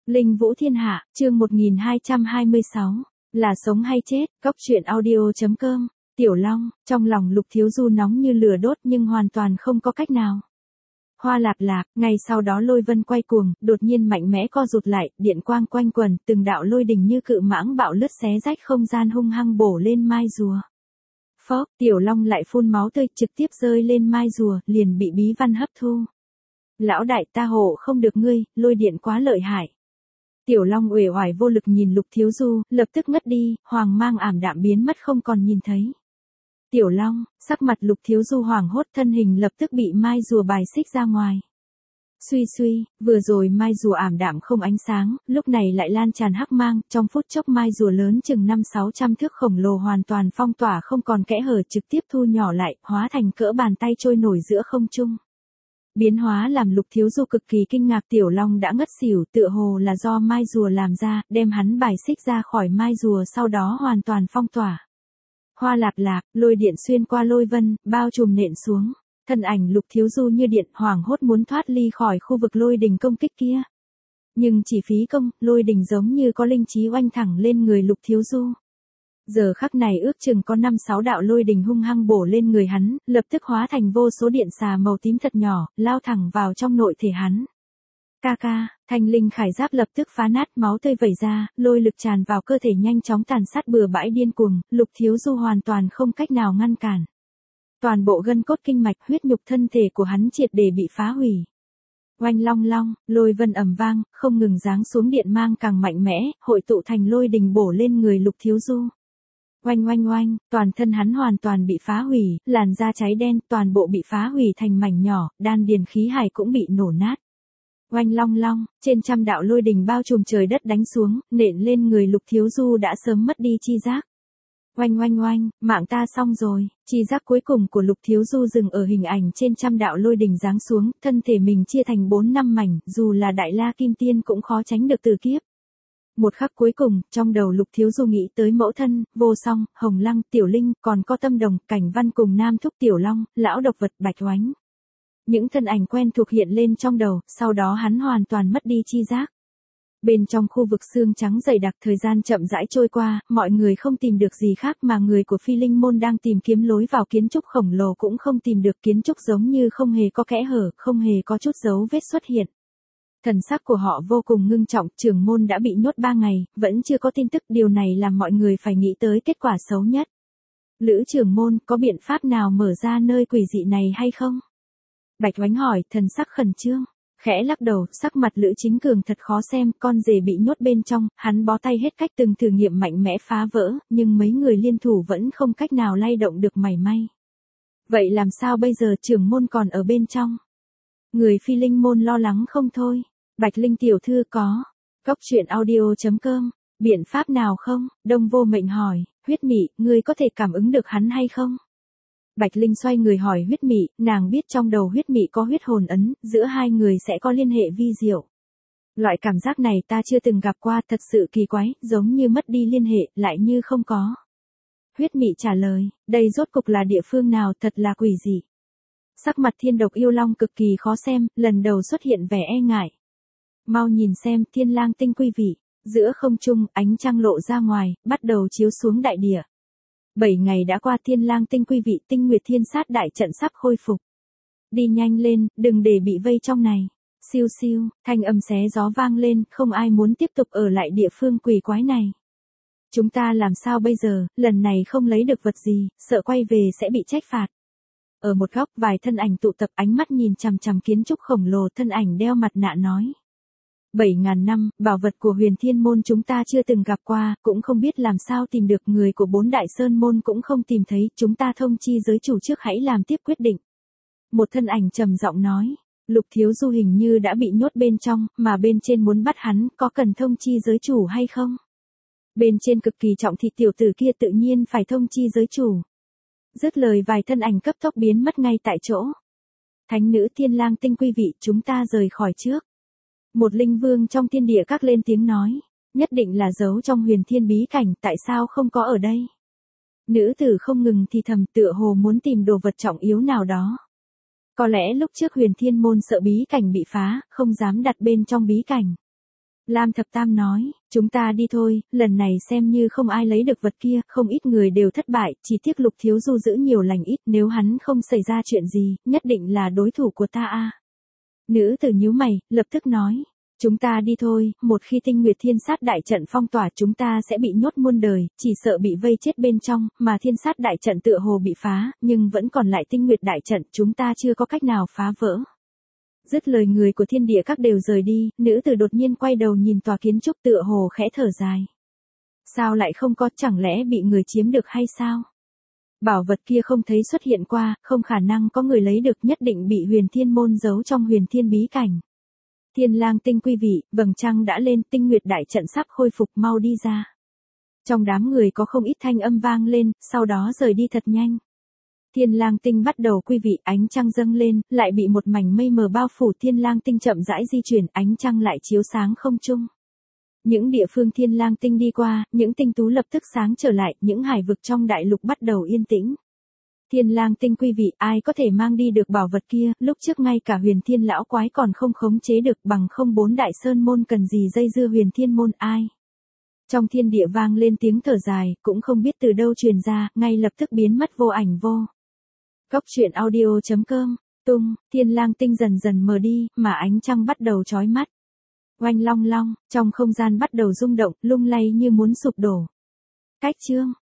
Linh Vũ Thiên Hạ, chương 1226, là sống hay chết, Cốc truyện audio.com, Tiểu Long, trong lòng Lục Thiếu Du nóng như lửa đốt nhưng hoàn toàn không có cách nào. Hoa lạp lạp, ngày sau đó lôi vân quay cuồng, đột nhiên mạnh mẽ co rụt lại, điện quang quanh quần, từng đạo lôi đình như cự mãng bạo lướt xé rách không gian hung hăng bổ lên mai rùa. Phốc, Tiểu Long lại phun máu tươi trực tiếp rơi lên mai rùa, liền bị bí văn hấp thu. Lão đại ta hộ không được ngươi, lôi điện quá lợi hại. Tiểu Long uể oải vô lực nhìn Lục Thiếu Du, lập tức ngất đi, hoàng mang ảm đạm biến mất không còn nhìn thấy. Tiểu Long, sắc mặt Lục Thiếu Du hoảng hốt, thân hình lập tức bị mai rùa bài xích ra ngoài. Suy suy, vừa rồi mai rùa ảm đạm không ánh sáng, lúc này lại lan tràn hắc mang, trong phút chốc mai rùa lớn chừng 500-600 thước khổng lồ hoàn toàn phong tỏa không còn kẽ hở, trực tiếp thu nhỏ lại, hóa thành cỡ bàn tay trôi nổi giữa không trung. Biến hóa làm Lục Thiếu Du cực kỳ kinh ngạc. Tiểu Long đã ngất xỉu, tựa hồ là do mai rùa làm ra, đem hắn bài xích ra khỏi mai rùa sau đó hoàn toàn phong tỏa. Hoa lạp lạp, lôi điện xuyên qua lôi vân, bao trùm nện xuống. Thân ảnh Lục Thiếu Du như điện, hoảng hốt muốn thoát ly khỏi khu vực lôi đình công kích kia. Nhưng chỉ phí công, lôi đình giống như có linh trí oanh thẳng lên người Lục Thiếu Du. Giờ khắc này ước chừng có 5-6 đạo lôi đình hung hăng bổ lên người hắn, lập tức hóa thành vô số điện xà màu tím thật nhỏ, lao thẳng vào trong nội thể hắn. Ca ca, thanh linh khải giáp lập tức phá nát, máu tươi vẩy ra, lôi lực tràn vào cơ thể nhanh chóng tàn sát bừa bãi điên cuồng, Lục Thiếu Du hoàn toàn không cách nào ngăn cản. Toàn bộ gân cốt kinh mạch huyết nhục thân thể của hắn triệt để bị phá hủy. Oanh long long, lôi vân ầm vang, không ngừng giáng xuống, điện mang càng mạnh mẽ, hội tụ thành lôi đình bổ lên người Lục Thiếu Du. Oanh oanh oanh, toàn thân hắn hoàn toàn bị phá hủy, làn da cháy đen, toàn bộ bị phá hủy thành mảnh nhỏ, đan điền khí hải cũng bị nổ nát. Oanh long long, trên trăm đạo lôi đình bao trùm trời đất đánh xuống, nện lên người Lục Thiếu Du đã sớm mất đi chi giác. Oanh oanh oanh, mạng ta xong rồi, chi giác cuối cùng của Lục Thiếu Du dừng ở hình ảnh trên trăm đạo lôi đình giáng xuống, thân thể mình chia thành 4-5 mảnh, dù là Đại La Kim Tiên cũng khó tránh được tử kiếp. Một khắc cuối cùng, trong đầu Lục Thiếu Du nghĩ tới mẫu thân, Vô Song, Hồng Lăng, Tiểu Linh, còn có Tâm Đồng, Cảnh Văn cùng Nam Thúc Tiểu Long, lão độc vật Bạch Oánh. Những thân ảnh quen thuộc hiện lên trong đầu, sau đó hắn hoàn toàn mất đi chi giác. Bên trong khu vực xương trắng dày đặc, thời gian chậm rãi trôi qua, mọi người không tìm được gì khác mà người của Phi Linh môn đang tìm kiếm lối vào kiến trúc khổng lồ cũng không tìm được, kiến trúc giống như không hề có kẽ hở, không hề có chút dấu vết xuất hiện. Thần sắc của họ vô cùng ngưng trọng, trưởng môn đã bị nhốt 3 ngày, vẫn chưa có tin tức, điều này làm mọi người phải nghĩ tới kết quả xấu nhất. Lữ trưởng môn, có biện pháp nào mở ra nơi quỷ dị này hay không? Bạch Oánh hỏi, thần sắc khẩn trương. Khẽ lắc đầu, sắc mặt Lữ Chính Cường thật khó xem, con rể bị nhốt bên trong, hắn bó tay hết cách, từng thử nghiệm mạnh mẽ phá vỡ, nhưng mấy người liên thủ vẫn không cách nào lay động được mảy may. Vậy làm sao bây giờ, trưởng môn còn ở bên trong? Người Phi Linh môn lo lắng không thôi. Bạch Linh tiểu thư có. Cốc truyện audio.com, biện pháp nào không? Đông Vô Mệnh hỏi, Huyết Mị, ngươi có thể cảm ứng được hắn hay không? Bạch Linh xoay người hỏi Huyết Mị, nàng biết trong đầu Huyết Mị có huyết hồn ấn, giữa hai người sẽ có liên hệ vi diệu. Loại cảm giác này ta chưa từng gặp qua, thật sự kỳ quái, giống như mất đi liên hệ, lại như không có. Huyết Mị trả lời, đây rốt cục là địa phương nào, thật là quỷ dị. Sắc mặt Thiên Độc Yêu Long cực kỳ khó xem, lần đầu xuất hiện vẻ e ngại. Mau nhìn xem, Thiên Lang tinh quy vị, giữa không trung, ánh trăng lộ ra ngoài, bắt đầu chiếu xuống đại địa. 7 ngày đã qua, Thiên Lang tinh quy vị, Tinh Nguyệt Thiên Sát đại trận sắp khôi phục. Đi nhanh lên, đừng để bị vây trong này. Siêu siêu, thanh âm xé gió vang lên, không ai muốn tiếp tục ở lại địa phương quỷ quái này. Chúng ta làm sao bây giờ, lần này không lấy được vật gì, sợ quay về sẽ bị trách phạt. Ở một góc, vài thân ảnh tụ tập, ánh mắt nhìn chằm chằm kiến trúc khổng lồ, thân ảnh đeo mặt nạ nói. 7.000 năm, bảo vật của Huyền Thiên môn chúng ta chưa từng gặp qua, cũng không biết làm sao tìm được, người của 4 đại sơn môn cũng không tìm thấy, chúng ta thông chi giới chủ trước hãy làm tiếp quyết định. Một thân ảnh trầm giọng nói, Lục Thiếu Du hình như đã bị nhốt bên trong, mà bên trên muốn bắt hắn, có cần thông chi giới chủ hay không? Bên trên cực kỳ trọng thị, tiểu tử kia tự nhiên phải thông chi giới chủ. Dứt lời vài thân ảnh cấp tốc biến mất ngay tại chỗ. Thánh nữ Thiên Lang tinh quy vị, chúng ta rời khỏi trước. Một linh vương trong thiên địa các lên tiếng nói, nhất định là giấu trong Huyền Thiên bí cảnh, tại sao không có ở đây? Nữ tử không ngừng thì thầm, tựa hồ muốn tìm đồ vật trọng yếu nào đó. Có lẽ lúc trước Huyền Thiên môn sợ bí cảnh bị phá, không dám đặt bên trong bí cảnh. Lam Thập Tam nói, chúng ta đi thôi, lần này xem như không ai lấy được vật kia, không ít người đều thất bại, chỉ tiếc Lục Thiếu Du giữ nhiều lành ít, nếu hắn không xảy ra chuyện gì, nhất định là đối thủ của ta a. Nữ tử nhíu mày, lập tức nói, chúng ta đi thôi, một khi Tinh Nguyệt Thiên Sát đại trận phong tỏa chúng ta sẽ bị nhốt muôn đời, chỉ sợ bị vây chết bên trong, mà Thiên Sát đại trận tựa hồ bị phá, nhưng vẫn còn lại Tinh Nguyệt đại trận, chúng ta chưa có cách nào phá vỡ. Dứt lời người của Thiên Địa các đều rời đi, nữ tử đột nhiên quay đầu nhìn tòa kiến trúc tựa hồ khẽ thở dài. Sao lại không có, chẳng lẽ bị người chiếm được hay sao? Bảo vật kia không thấy xuất hiện qua, không khả năng có người lấy được, nhất định bị Huyền Thiên môn giấu trong Huyền Thiên bí cảnh. Thiên Lang Tinh quý vị, vầng trăng đã lên, Tinh Nguyệt đại trận sắp khôi phục, mau đi ra. Trong đám người có không ít thanh âm vang lên, sau đó rời đi thật nhanh. Thiên Lang Tinh bắt đầu quý vị, ánh trăng dâng lên, lại bị một mảnh mây mờ bao phủ, Thiên Lang Tinh chậm rãi di chuyển, ánh trăng lại chiếu sáng không trung. Những địa phương Thiên Lang Tinh đi qua, những tinh tú lập tức sáng trở lại, những hải vực trong đại lục bắt đầu yên tĩnh. Thiên Lang Tinh quý vị, ai có thể mang đi được bảo vật kia, lúc trước ngay cả Huyền Thiên lão quái còn không khống chế được, bằng không 4 đại sơn môn cần gì dây dưa Huyền Thiên môn ai. Trong thiên địa vang lên tiếng thở dài, cũng không biết từ đâu truyền ra, ngay lập tức biến mất vô ảnh vô. Cốc truyện audio.com, tung, Thiên Lang Tinh dần dần mờ đi, mà ánh trăng bắt đầu chói mắt. Oanh long long, trong không gian bắt đầu rung động, lung lay như muốn sụp đổ. Cách chương